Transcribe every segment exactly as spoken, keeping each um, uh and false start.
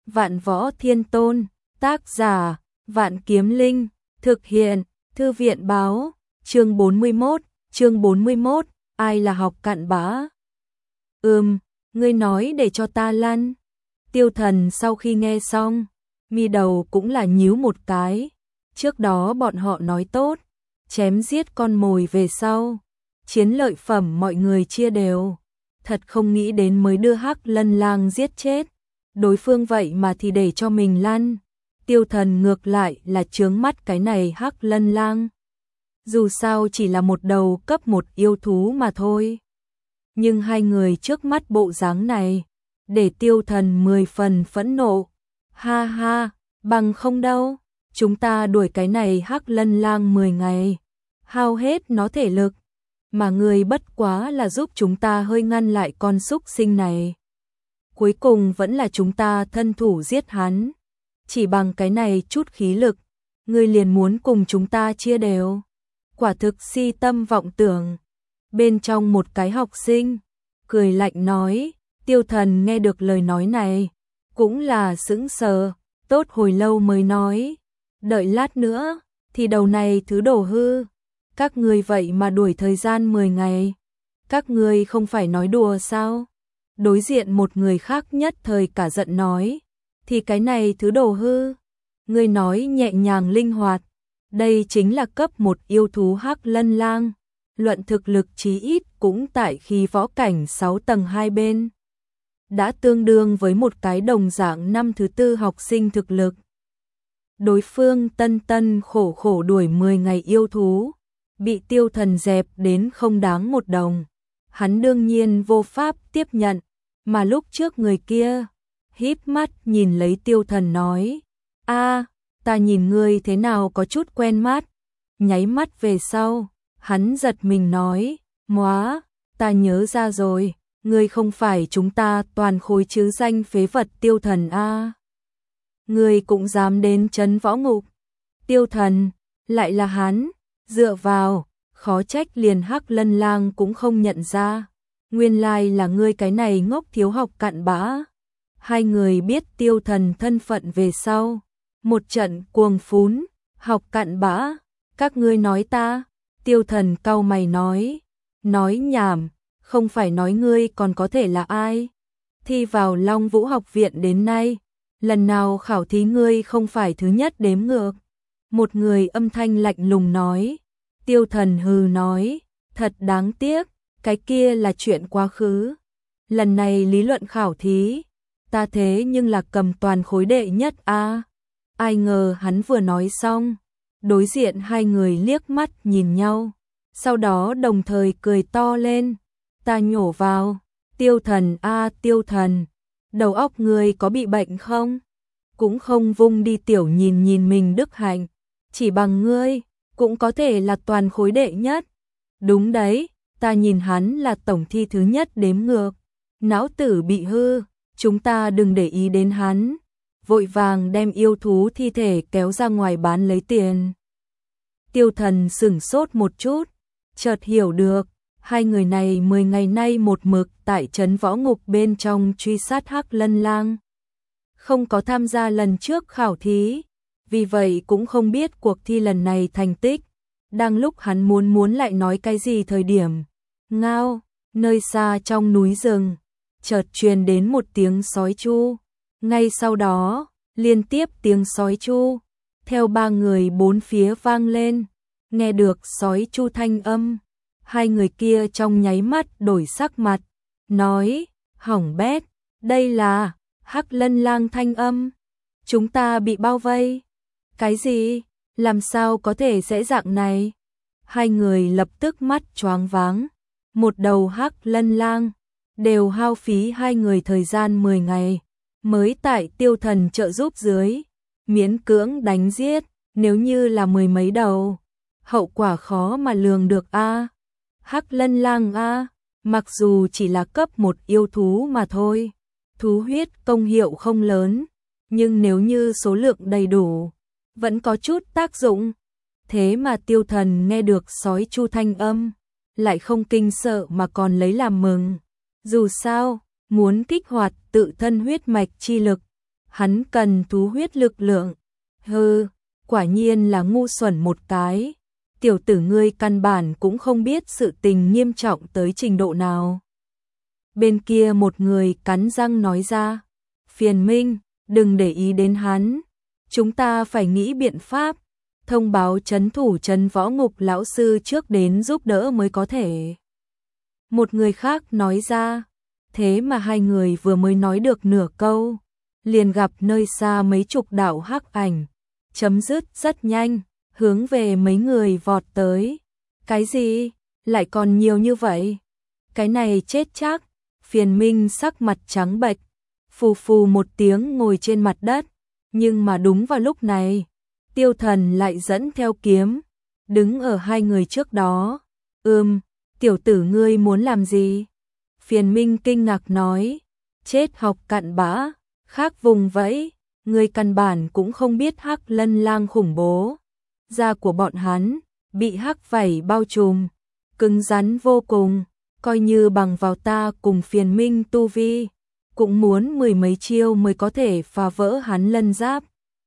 Vạn Võ Thiên Tôn, tác giả, Vạn Kiếm Linh, thực hiện, Thư viện báo, chương bốn mươi mốt, chương bốn mươi mốt, ai là học cặn bã? Ừm, ngươi nói để cho ta lăn. Tiêu Thần sau khi nghe xong, mi đầu cũng là nhíu một cái. Trước đó bọn họ nói tốt, chém giết con mồi về sau, chiến lợi phẩm mọi người chia đều. Thật không nghĩ đến mới đưa Hắc Lân Lang giết chết, đối phương vậy mà thì để cho mình lăn. Tiêu Thần ngược lại là chướng mắt cái này Hắc Lân Lang. Dù sao chỉ là một đầu cấp một yêu thú mà thôi. Nhưng hai người trước mắt bộ dáng này, để Tiêu Thần mười phần phẫn nộ. Ha ha, bằng không đâu, chúng ta đuổi cái này Hắc Lân Lang mười ngày, hao hết nó thể lực, mà người bất quá là giúp chúng ta hơi ngăn lại con súc sinh này. Cuối cùng vẫn là chúng ta thân thủ giết hắn. Chỉ bằng cái này chút khí lực, ngươi liền muốn cùng chúng ta chia đều. Quả thực si tâm vọng tưởng. Bên trong một cái học sinh, cười lạnh nói. Tiêu Thần nghe được lời nói này, cũng là sững sờ, tốt hồi lâu mới nói. Đợi lát nữa, thì đầu này thứ đổ hư. Các ngươi vậy mà đuổi thời gian mười ngày. Các ngươi không phải nói đùa sao? Đối diện một người khác nhất thời cả giận nói. Thì cái này thứ đổ hư. Ngươi nói nhẹ nhàng linh hoạt. Đây chính là cấp một yêu thú Hắc Lân Lang. Luận thực lực chí ít cũng tại khi võ cảnh sáu tầng hai bên. Đã tương đương với một cái đồng dạng năm thứ tư học sinh thực lực. Đối phương tân tân khổ khổ đuổi mười ngày yêu thú, bị Tiêu Thần dẹp đến không đáng một đồng. Hắn đương nhiên vô pháp tiếp nhận, mà lúc trước người kia, híp mắt nhìn lấy Tiêu Thần nói, a, ta nhìn ngươi thế nào có chút quen mắt. Nháy mắt về sau, hắn giật mình nói, móa, ta nhớ ra rồi, ngươi không phải chúng ta toàn khối chứ danh phế vật Tiêu Thần a. Ngươi cũng dám đến trấn võ ngục. Tiêu Thần, lại là hắn, dựa vào, khó trách liền Hắc Lân Lang cũng không nhận ra. Nguyên lai là ngươi cái này ngốc thiếu học cặn bã. Hai người biết Tiêu Thần thân phận về sau, một trận cuồng phún, học cặn bã, các ngươi nói ta. Tiêu Thần cau mày nói, nói nhảm, không phải nói ngươi còn có thể là ai. Thi vào Long Vũ học viện đến nay, lần nào khảo thí ngươi không phải thứ nhất đếm ngược. Một người âm thanh lạnh lùng nói. Tiêu Thần hừ nói, thật đáng tiếc, cái kia là chuyện quá khứ. Lần này lý luận khảo thí, ta thế nhưng là cầm toàn khối đệ nhất a. Ai ngờ hắn vừa nói xong, đối diện hai người liếc mắt nhìn nhau, sau đó đồng thời cười to lên. Ta nhổ vào, Tiêu Thần a, Tiêu Thần, đầu óc ngươi có bị bệnh không? Cũng không vung đi tiểu nhìn nhìn mình đức hạnh, chỉ bằng ngươi cũng có thể là toàn khối đệ nhất. Đúng đấy, ta nhìn hắn là tổng thi thứ nhất đếm ngược. Não tử bị hư, chúng ta đừng để ý đến hắn. Vội vàng đem yêu thú thi thể kéo ra ngoài bán lấy tiền. Tiêu Thần sửng sốt một chút, chợt hiểu được, hai người này mười ngày nay một mực tại trấn võ ngục bên trong truy sát Hắc Lân Lang. Không có tham gia lần trước khảo thí, vì vậy cũng không biết cuộc thi lần này thành tích. Đang lúc hắn muốn muốn lại nói cái gì thời điểm, ngao, nơi xa trong núi rừng, chợt truyền đến một tiếng sói chu. Ngay sau đó, liên tiếp tiếng sói chu, theo ba người bốn phía vang lên. Nghe được sói chu thanh âm, hai người kia trong nháy mắt đổi sắc mặt, nói, hỏng bét, đây là Hắc Lân Lang thanh âm. Chúng ta bị bao vây. Cái gì? Làm sao có thể sẽ dạng này? Hai người lập tức mắt choáng váng. Một đầu Hắc Lân Lang, đều hao phí hai người thời gian mười ngày, mới tại Tiêu Thần trợ giúp dưới, miễn cưỡng đánh giết. Nếu như là mười mấy đầu, hậu quả khó mà lường được a. Hắc Lân Lang a, mặc dù chỉ là cấp một yêu thú mà thôi, thú huyết công hiệu không lớn, nhưng nếu như số lượng đầy đủ, vẫn có chút tác dụng. Thế mà Tiêu Thần nghe được sói chu thanh âm, lại không kinh sợ mà còn lấy làm mừng. Dù sao, muốn kích hoạt tự thân huyết mạch chi lực, hắn cần thú huyết lực lượng. Hừ, quả nhiên là ngu xuẩn một cái. Tiểu tử ngươi căn bản cũng không biết sự tình nghiêm trọng tới trình độ nào. Bên kia một người cắn răng nói ra, Phiền Minh, đừng để ý đến hắn. Chúng ta phải nghĩ biện pháp, thông báo trấn thủ trấn võ ngục lão sư trước đến giúp đỡ mới có thể. Một người khác nói ra, thế mà hai người vừa mới nói được nửa câu, liền gặp nơi xa mấy chục đạo hắc ảnh, chấm dứt rất nhanh, hướng về mấy người vọt tới. Cái gì? Lại còn nhiều như vậy? Cái này chết chắc. Phiền Minh sắc mặt trắng bệch, phù phù một tiếng ngồi trên mặt đất, nhưng mà đúng vào lúc này, Tiêu Thần lại dẫn theo kiếm, đứng ở hai người trước đó. Ừm, tiểu tử ngươi muốn làm gì? Phiền Minh kinh ngạc nói, chết học cặn bã, khác vùng vẫy, ngươi căn bản cũng không biết Hắc Lân Lang khủng bố. Da của bọn hắn bị hắc vảy bao trùm, cứng rắn vô cùng, coi như bằng vào ta cùng Phiền Minh tu vi, cũng muốn mười mấy chiêu mới có thể phá vỡ hắn lân giáp.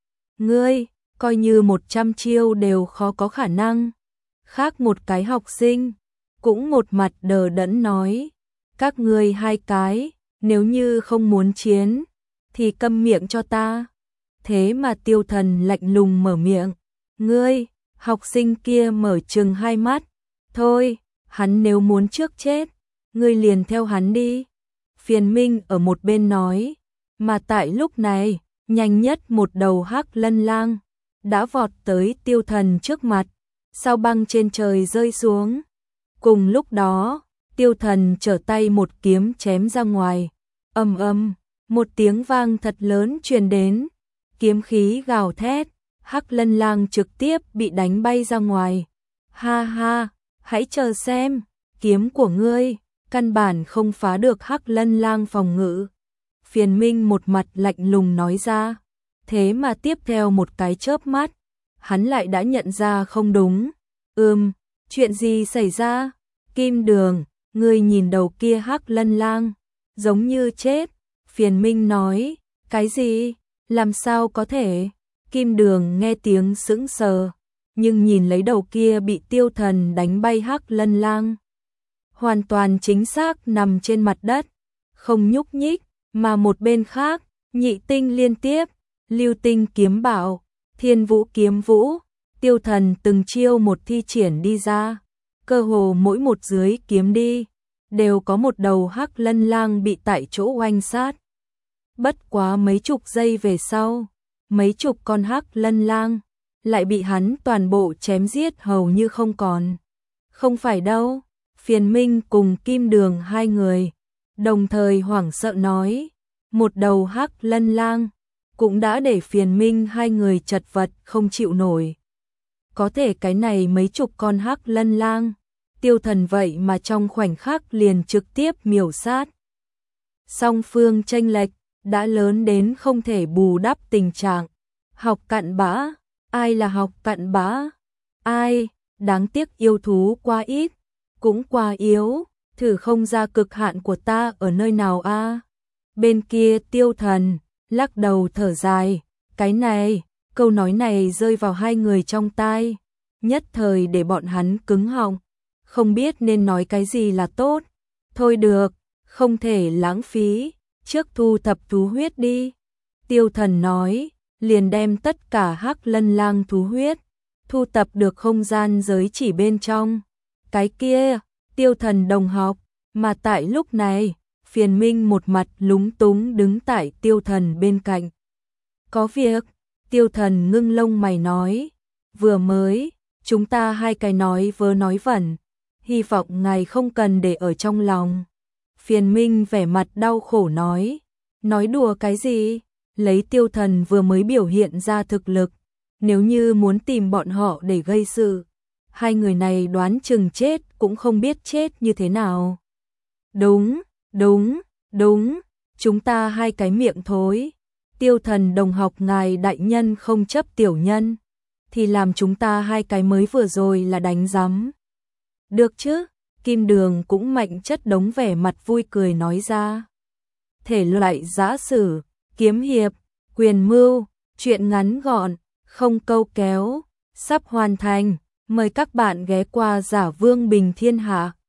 Ngươi, coi như một trăm chiêu đều khó có khả năng. Khác một cái học sinh, cũng một mặt đờ đẫn nói, các ngươi hai cái, nếu như không muốn chiến, thì câm miệng cho ta. Thế mà Tiêu Thần lạnh lùng mở miệng, ngươi, học sinh kia mở trừng hai mắt, thôi, hắn nếu muốn trước chết, ngươi liền theo hắn đi. Phiền Minh ở một bên nói, mà tại lúc này, nhanh nhất một đầu Hắc Lân Lang đã vọt tới Tiêu Thần trước mặt, sao băng trên trời rơi xuống. Cùng lúc đó, Tiêu Thần trở tay một kiếm chém ra ngoài, ầm ầm, một tiếng vang thật lớn truyền đến, kiếm khí gào thét, Hắc Lân Lang trực tiếp bị đánh bay ra ngoài. Ha ha, hãy chờ xem, kiếm của ngươi căn bản không phá được Hắc Lân Lang phòng ngự. Phiền Minh một mặt lạnh lùng nói ra, thế mà tiếp theo một cái chớp mắt, hắn lại đã nhận ra không đúng. Ừm, chuyện gì xảy ra? Kim Đường, ngươi nhìn đầu kia Hắc Lân Lang, giống như chết. Phiền Minh nói, cái gì? Làm sao có thể? Kim Đường nghe tiếng sững sờ, nhưng nhìn lấy đầu kia bị Tiêu Thần đánh bay Hắc Lân Lang, hoàn toàn chính xác nằm trên mặt đất, không nhúc nhích, mà một bên khác, nhị tinh liên tiếp, lưu tinh kiếm bảo, thiên vũ kiếm vũ, Tiêu Thần từng chiêu một thi triển đi ra, cơ hồ mỗi một dưới kiếm đi, đều có một đầu Hắc Lân Lang bị tại chỗ oanh sát. Bất quá mấy chục giây về sau, mấy chục con Hắc Lân Lang lại bị hắn toàn bộ chém giết hầu như không còn. Không phải đâu, Phiền Minh cùng Kim Đường hai người đồng thời hoảng sợ nói, một đầu Hắc Lân Lang cũng đã để Phiền Minh hai người chật vật không chịu nổi. Có thể cái này mấy chục con Hắc Lân Lang, Tiêu Thần vậy mà trong khoảnh khắc liền trực tiếp miểu sát. Song phương chênh lệch đã lớn đến không thể bù đắp tình trạng. Học cặn bã, ai là học cặn bã? Ai, đáng tiếc yêu thú quá ít, cũng quá yếu, thử không ra cực hạn của ta ở nơi nào a? À? Bên kia Tiêu Thần lắc đầu thở dài, cái này, câu nói này rơi vào hai người trong tai, nhất thời để bọn hắn cứng họng, không biết nên nói cái gì là tốt. Thôi được, không thể lãng phí, trước thu thập thú huyết đi. Tiêu Thần nói, liền đem tất cả Hắc Lân Lang thú huyết thu tập được không gian giới chỉ bên trong. Cái kia, Tiêu Thần đồng học, mà tại lúc này, Phiền Minh một mặt lúng túng đứng tại Tiêu Thần bên cạnh. Có việc, Tiêu Thần ngưng lông mày nói, vừa mới, chúng ta hai cái nói vớ nói vẩn, hy vọng ngài không cần để ở trong lòng. Phiền Minh vẻ mặt đau khổ nói, nói đùa cái gì, lấy Tiêu Thần vừa mới biểu hiện ra thực lực, nếu như muốn tìm bọn họ để gây sự, hai người này đoán chừng chết cũng không biết chết như thế nào. Đúng, đúng, đúng, chúng ta hai cái miệng thối. Tiêu Thần đồng học ngài đại nhân không chấp tiểu nhân, thì làm chúng ta hai cái mới vừa rồi là đánh rắm. Được chứ, Kim Đường cũng mạnh chất đống vẻ mặt vui cười nói ra. Thể loại giã sử, kiếm hiệp, Quyền mưu, chuyện ngắn gọn, không câu kéo, sắp hoàn thành. Mời các bạn ghé qua Giả Vương Bình Thiên Hạ.